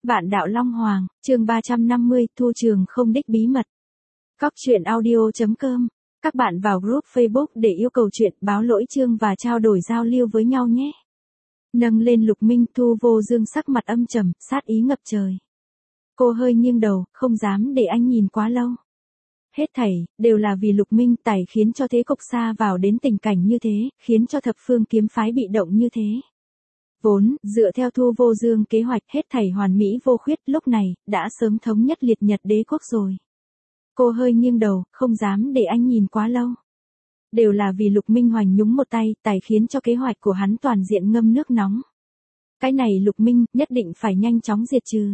Vạn đạo Long Hoàng, chương 350, Thu Trường không đích bí mật. Cóc truyện audio.com. Các bạn vào group Facebook để yêu cầu chuyện, báo lỗi chương và trao đổi giao lưu với nhau nhé. Nâng lên Lục Minh, Thu Vô Dương sắc mặt âm trầm, sát ý ngập trời. Cô hơi nghiêng đầu, không dám để anh nhìn quá lâu. Hết thảy, đều là vì Lục Minh Tài khiến cho thế cục xa vào đến tình cảnh như thế, khiến cho thập phương kiếm phái bị động như thế. Vốn, dựa theo Thu Vô Dương kế hoạch hết thảy hoàn mỹ vô khuyết lúc này, đã sớm thống nhất liệt nhật đế quốc rồi. Cô hơi nghiêng đầu, không dám để anh nhìn quá lâu. Đều là vì Lục Minh Hoành nhúng một tay, tài khiến cho kế hoạch của hắn toàn diện ngâm nước nóng. Cái này Lục Minh, nhất định phải nhanh chóng diệt trừ.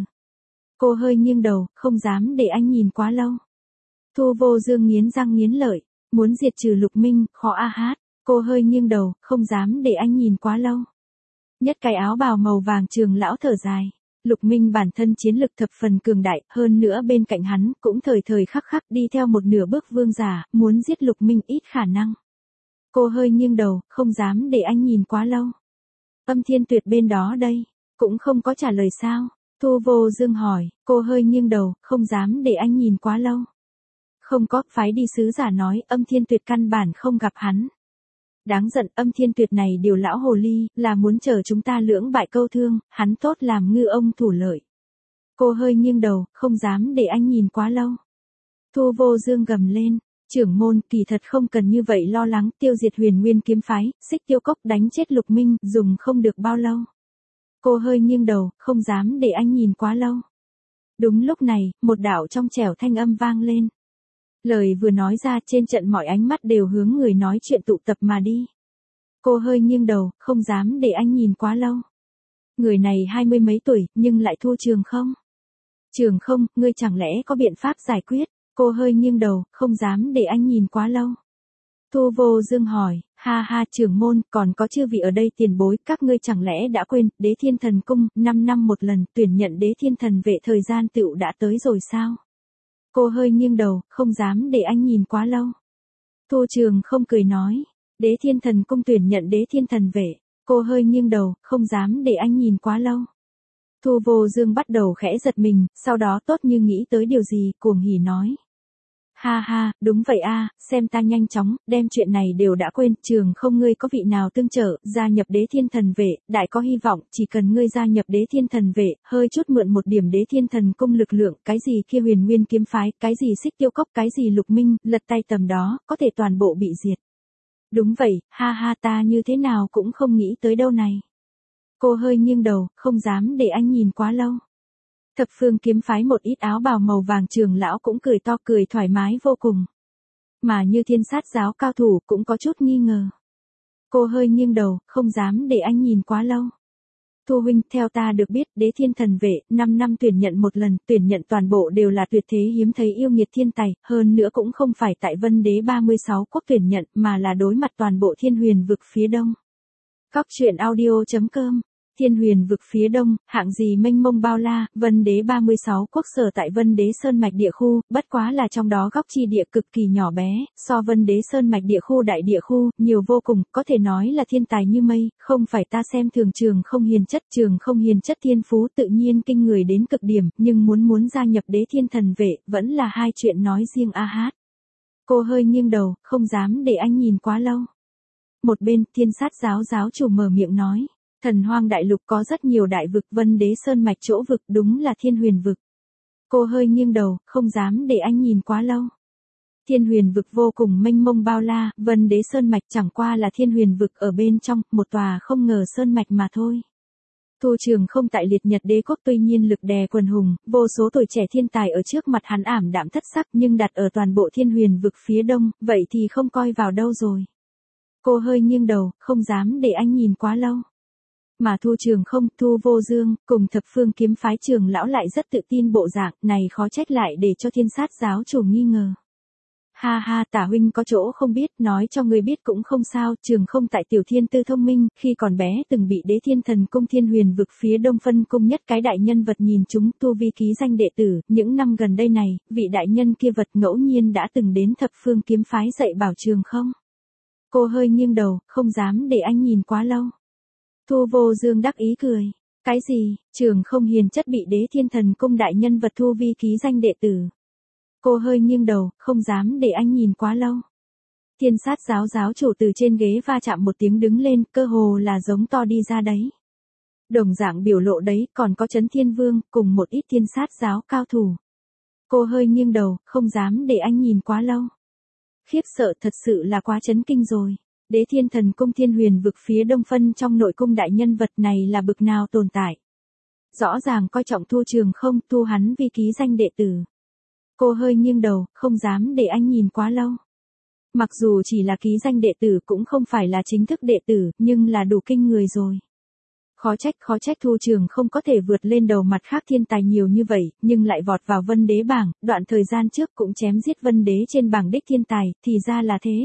Cô hơi nghiêng đầu, không dám để anh nhìn quá lâu. Thu Vô Dương nghiến răng nghiến lợi, muốn diệt trừ Lục Minh, khó a hát. Cô hơi nghiêng đầu, không dám để anh nhìn quá lâu. Nhất cái áo bào màu vàng trường lão thở dài. Lục Minh bản thân chiến lực thập phần cường đại, hơn nữa bên cạnh hắn cũng thời thời khắc khắc đi theo một nửa bước vương giả, muốn giết Lục Minh ít khả năng. Cô hơi nghiêng đầu, không dám để anh nhìn quá lâu. Âm Thiên Tuyệt bên đó đây, cũng không có trả lời sao? Thu Vô Dương hỏi, cô hơi nghiêng đầu, không dám để anh nhìn quá lâu. Không có, phái đi sứ giả nói, Âm Thiên Tuyệt căn bản không gặp hắn. Đáng giận, Âm Thiên Tuyệt này điều lão hồ ly, là muốn chờ chúng ta lưỡng bại câu thương, hắn tốt làm ngư ông thủ lợi. Cô hơi nghiêng đầu, không dám để anh nhìn quá lâu. Thu Vô Dương gầm lên, trưởng môn, kỳ thật không cần như vậy lo lắng, tiêu diệt Huyền Nguyên kiếm phái, Xích Tiêu Cốc đánh chết Lục Minh, dùng không được bao lâu. Cô hơi nghiêng đầu, không dám để anh nhìn quá lâu. Đúng lúc này, một đạo trong trẻo thanh âm vang lên. Lời vừa nói ra trên trận mọi ánh mắt đều hướng người nói chuyện tụ tập mà đi. Cô hơi nghiêng đầu, không dám để anh nhìn quá lâu. Người này 20 mấy tuổi, nhưng lại Thu Trường không. Trường không, ngươi chẳng lẽ có biện pháp giải quyết? Cô hơi nghiêng đầu, không dám để anh nhìn quá lâu. Thu Vô Dương hỏi, ha ha trưởng môn, còn có chư vị ở đây tiền bối, các ngươi chẳng lẽ đã quên, Đế Thiên Thần Cung, 5 năm một lần, tuyển nhận Đế Thiên Thần Vệ thời gian tựu đã tới rồi sao? Cô hơi nghiêng đầu, không dám để anh nhìn quá lâu. Thu Trường không cười nói, Đế Thiên Thần Cung tuyển nhận Đế Thiên Thần Vệ. Cô hơi nghiêng đầu, không dám để anh nhìn quá lâu. Thu Vô Dương bắt đầu khẽ giật mình, sau đó tốt như nghĩ tới điều gì, cuồng hỉ nói. Ha ha, đúng vậy a, xem ta nhanh chóng, đem chuyện này đều đã quên, Trường không ngươi có vị nào tương trợ, gia nhập Đế Thiên Thần Vệ, đại có hy vọng, chỉ cần ngươi gia nhập Đế Thiên Thần Vệ, hơi chút mượn một điểm Đế Thiên Thần Cung lực lượng, cái gì kia Huyền Nguyên kiếm phái, cái gì Xích Tiêu Cốc, cái gì Lục Minh, lật tay tầm đó, có thể toàn bộ bị diệt. Đúng vậy, ha ha ta như thế nào cũng không nghĩ tới đâu này. Cô hơi nghiêng đầu, không dám để anh nhìn quá lâu. Thập phương kiếm phái một ít áo bào màu vàng trường lão cũng cười to cười thoải mái vô cùng. Mà như Thiên Sát giáo cao thủ cũng có chút nghi ngờ. Cô hơi nghiêng đầu, không dám để anh nhìn quá lâu. Thu huynh, theo ta được biết, Đế Thiên Thần Vệ, 5 năm tuyển nhận một lần, tuyển nhận toàn bộ đều là tuyệt thế hiếm thấy yêu nghiệt thiên tài, hơn nữa cũng không phải tại Vân Đế 36 quốc tuyển nhận, mà là đối mặt toàn bộ Thiên Huyền vực phía đông. Cóc truyện audio.com. Thiên Huyền vực phía đông, hạng gì mênh mông bao la, Vân Đế 36 quốc sở tại Vân Đế Sơn mạch địa khu, bất quá là trong đó góc chi địa cực kỳ nhỏ bé, so Vân Đế Sơn mạch địa khu đại địa khu, nhiều vô cùng, có thể nói là thiên tài như mây, không phải ta xem thường Trường không hiền chất, Trường không hiền chất thiên phú tự nhiên kinh người đến cực điểm, nhưng muốn gia nhập Đế Thiên Thần Vệ, vẫn là hai chuyện nói riêng a hát. Cô hơi nghiêng đầu, không dám để anh nhìn quá lâu. Một bên, Thiên Sát giáo giáo chủ mở miệng nói. Thần Hoang Đại Lục có rất nhiều đại vực, Vân Đế Sơn mạch chỗ vực đúng là Thiên Huyền vực. Cô hơi nghiêng đầu, không dám để anh nhìn quá lâu. Thiên Huyền vực vô cùng mênh mông bao la, Vân Đế Sơn mạch chẳng qua là Thiên Huyền vực ở bên trong, một tòa không ngờ sơn mạch mà thôi. Thu Trường không tại liệt nhật đế quốc tuy nhiên lực đè quần hùng, vô số tuổi trẻ thiên tài ở trước mặt hắn ảm đạm thất sắc nhưng đặt ở toàn bộ Thiên Huyền vực phía đông, vậy thì không coi vào đâu rồi. Cô hơi nghiêng đầu, không dám để anh nhìn quá lâu. Mà Thu Trường không, Thu Vô Dương, cùng thập phương kiếm phái trường lão lại rất tự tin bộ dạng, này khó trách lại để cho Thiên Sát giáo chủ nghi ngờ. Ha ha tả huynh có chỗ không biết, nói cho người biết cũng không sao, Trường không tại tiểu thiên tư thông minh, khi còn bé từng bị Đế Thiên Thần Cung Thiên Huyền vực phía đông phân cung nhất cái đại nhân vật nhìn chúng tu vi ký danh đệ tử, những năm gần đây này, vị đại nhân kia vật ngẫu nhiên đã từng đến thập phương kiếm phái dạy bảo Trường không. Cô hơi nghiêng đầu, không dám để anh nhìn quá lâu. Thu Vô Dương đắc ý cười. Cái gì, Trường Không hiền chất bị Đế Thiên Thần Cung đại nhân vật thu vi ký danh đệ tử. Cô hơi nghiêng đầu, không dám để anh nhìn quá lâu. Thiên Sát giáo giáo chủ từ trên ghế va chạm một tiếng đứng lên, cơ hồ là giống to đi ra đấy. Đồng dạng biểu lộ đấy, còn có Chấn Thiên Vương, cùng một ít Thiên Sát giáo cao thủ. Cô hơi nghiêng đầu, không dám để anh nhìn quá lâu. Khiếp sợ thật sự là quá chấn kinh rồi. Đế Thiên Thần Cung Thiên Huyền vực phía đông phân trong nội cung đại nhân vật này là bực nào tồn tại. Rõ ràng coi trọng Thu Trường Không, thu hắn vi ký danh đệ tử. Cô hơi nghiêng đầu, không dám để anh nhìn quá lâu. Mặc dù chỉ là ký danh đệ tử cũng không phải là chính thức đệ tử, nhưng là đủ kinh người rồi. Khó trách Thu Trường Không có thể vượt lên đầu mặt khác thiên tài nhiều như vậy, nhưng lại vọt vào Vân Đế bảng, đoạn thời gian trước cũng chém giết Vân Đế trên bảng đích thiên tài, thì ra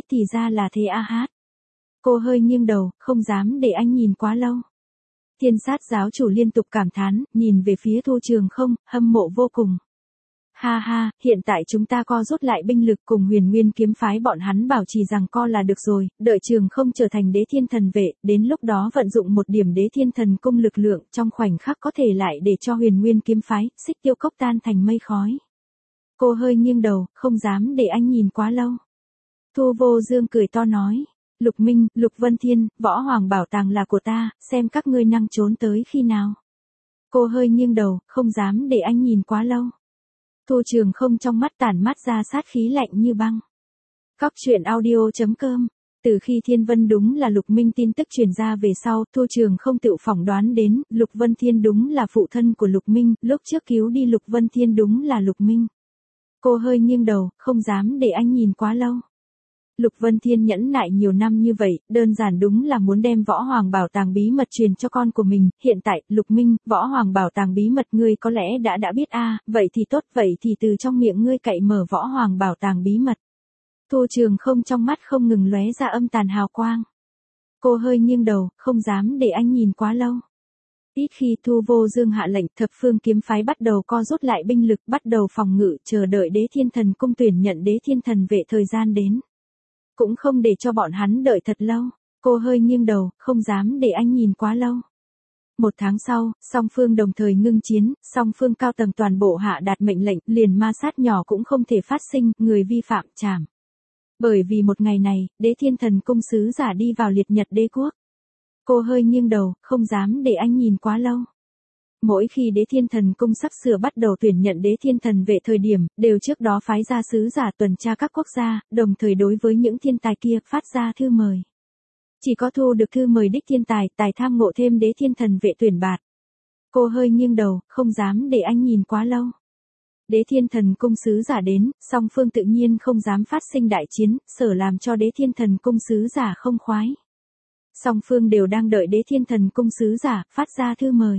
là thế a hát. Cô hơi nghiêng đầu, không dám để anh nhìn quá lâu. Thiên Sát giáo chủ liên tục cảm thán, nhìn về phía Thu Trường Không, hâm mộ vô cùng. Ha ha, hiện tại chúng ta co rút lại binh lực cùng Huyền Nguyên kiếm phái bọn hắn bảo trì rằng co là được rồi, đợi Trường Không trở thành Đế Thiên Thần vệ, đến lúc đó vận dụng một điểm Đế Thiên Thần cung lực lượng, trong khoảnh khắc có thể lại để cho Huyền Nguyên kiếm phái, Xích Tiêu Cốc tan thành mây khói. Cô hơi nghiêng đầu, không dám để anh nhìn quá lâu. Thu Vô Dương cười to nói, Lục Minh, Lục Vân Thiên, Võ Hoàng bảo tàng là của ta, xem các ngươi năng trốn tới khi nào. Cô hơi nghiêng đầu, không dám để anh nhìn quá lâu. Thu Trường Không trong mắt tản mát ra sát khí lạnh như băng. Cóc truyện audio.com. Từ khi Thiên Vân đúng là Lục Minh tin tức truyền ra về sau, Thu Trường Không tự phỏng đoán đến, Lục Vân Thiên đúng là phụ thân của Lục Minh, lúc trước cứu đi Lục Vân Thiên đúng là Lục Minh. Cô hơi nghiêng đầu, không dám để anh nhìn quá lâu. Lục Vân Thiên nhẫn nại nhiều năm như vậy, đơn giản đúng là muốn đem Võ Hoàng bảo tàng bí mật truyền cho con của mình, hiện tại, Lục Minh, Võ Hoàng bảo tàng bí mật ngươi có lẽ đã biết vậy thì tốt, vậy thì từ trong miệng ngươi cậy mở Võ Hoàng bảo tàng bí mật. Thu Trường Không trong mắt không ngừng lóe ra âm tàn hào quang. Cô hơi nghiêng đầu, không dám để anh nhìn quá lâu. Ít khi Thu Vô Dương hạ lệnh, thập phương kiếm phái bắt đầu co rút lại binh lực, bắt đầu phòng ngự, chờ đợi Đế Thiên Thần cung tuyển nhận Đế Thiên Thần vệ thời gian đến. Cũng không để cho bọn hắn đợi thật lâu. Cô hơi nghiêng đầu, không dám để anh nhìn quá lâu. Một tháng sau, song phương đồng thời ngưng chiến, song phương cao tầng toàn bộ hạ đạt mệnh lệnh, liền ma sát nhỏ cũng không thể phát sinh, người vi phạm trảm. Bởi vì một ngày này, Đế Thiên Thần cung sứ giả đi vào liệt nhật đế quốc. Cô hơi nghiêng đầu, không dám để anh nhìn quá lâu. Mỗi khi Đế Thiên Thần cung sắp sửa bắt đầu tuyển nhận Đế Thiên Thần vệ thời điểm, đều trước đó phái ra sứ giả tuần tra các quốc gia, đồng thời đối với những thiên tài kia phát ra thư mời. Chỉ có thu được thư mời đích thiên tài, tài tham ngộ thêm Đế Thiên Thần vệ tuyển bạt. Cô hơi nghiêng đầu, không dám để anh nhìn quá lâu. Đế Thiên Thần cung sứ giả đến, song phương tự nhiên không dám phát sinh đại chiến, sở làm cho Đế Thiên Thần cung sứ giả không khoái. Song phương đều đang đợi Đế Thiên Thần cung sứ giả phát ra thư mời.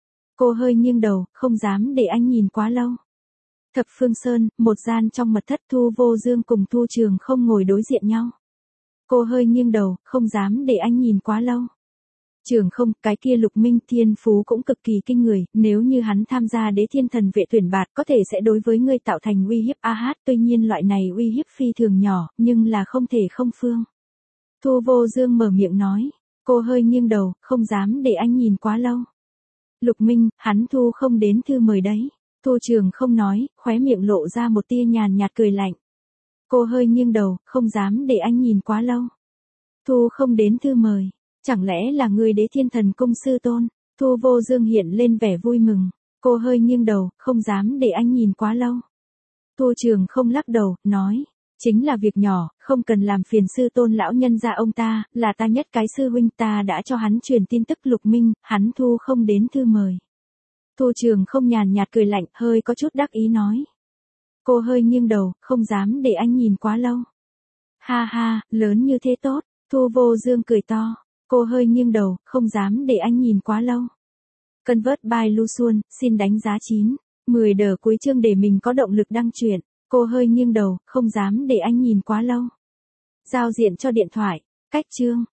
Cô hơi nghiêng đầu, không dám để anh nhìn quá lâu. Thập Phương Sơn, một gian trong mật thất, Thu Vô Dương cùng Thu Trường Không ngồi đối diện nhau. Cô hơi nghiêng đầu, không dám để anh nhìn quá lâu. Trường Không, cái kia Lục Minh thiên phú cũng cực kỳ kinh người, nếu như hắn tham gia Đế Thiên Thần vệ tuyển bạt có thể sẽ đối với ngươi tạo thành uy hiếp tuy nhiên loại này uy hiếp phi thường nhỏ, nhưng là không thể không phương. Thu Vô Dương mở miệng nói. Cô hơi nghiêng đầu, không dám để anh nhìn quá lâu. Lục Minh, hắn thu không đến thư mời đấy. Thu Trường Không nói, khóe miệng lộ ra một tia nhàn nhạt cười lạnh. Cô hơi nghiêng đầu, không dám để anh nhìn quá lâu. Thu không đến thư mời. Chẳng lẽ là người Đế Thiên Thần cung sư tôn? Thu Vô Dương hiện lên vẻ vui mừng. Cô hơi nghiêng đầu, không dám để anh nhìn quá lâu. Thu Trường Không lắc đầu, nói. Chính là việc nhỏ, không cần làm phiền sư tôn lão nhân gia ông ta, là ta nhất cái sư huynh, ta đã cho hắn truyền tin tức Lục Minh, hắn thu không đến thư mời. Thu Trường Không nhàn nhạt cười lạnh, hơi có chút đắc ý nói. Cô hơi nghiêng đầu, không dám để anh nhìn quá lâu. Ha ha, lớn như thế tốt. Thu Vô Dương cười to. Cô hơi nghiêng đầu, không dám để anh nhìn quá lâu. Convert by Luxuan, xin đánh giá 9. 10 đờ cuối chương để mình có động lực đăng truyện. Cô hơi nghiêng đầu, không dám để anh nhìn quá lâu. Giao diện cho điện thoại. Cách chương.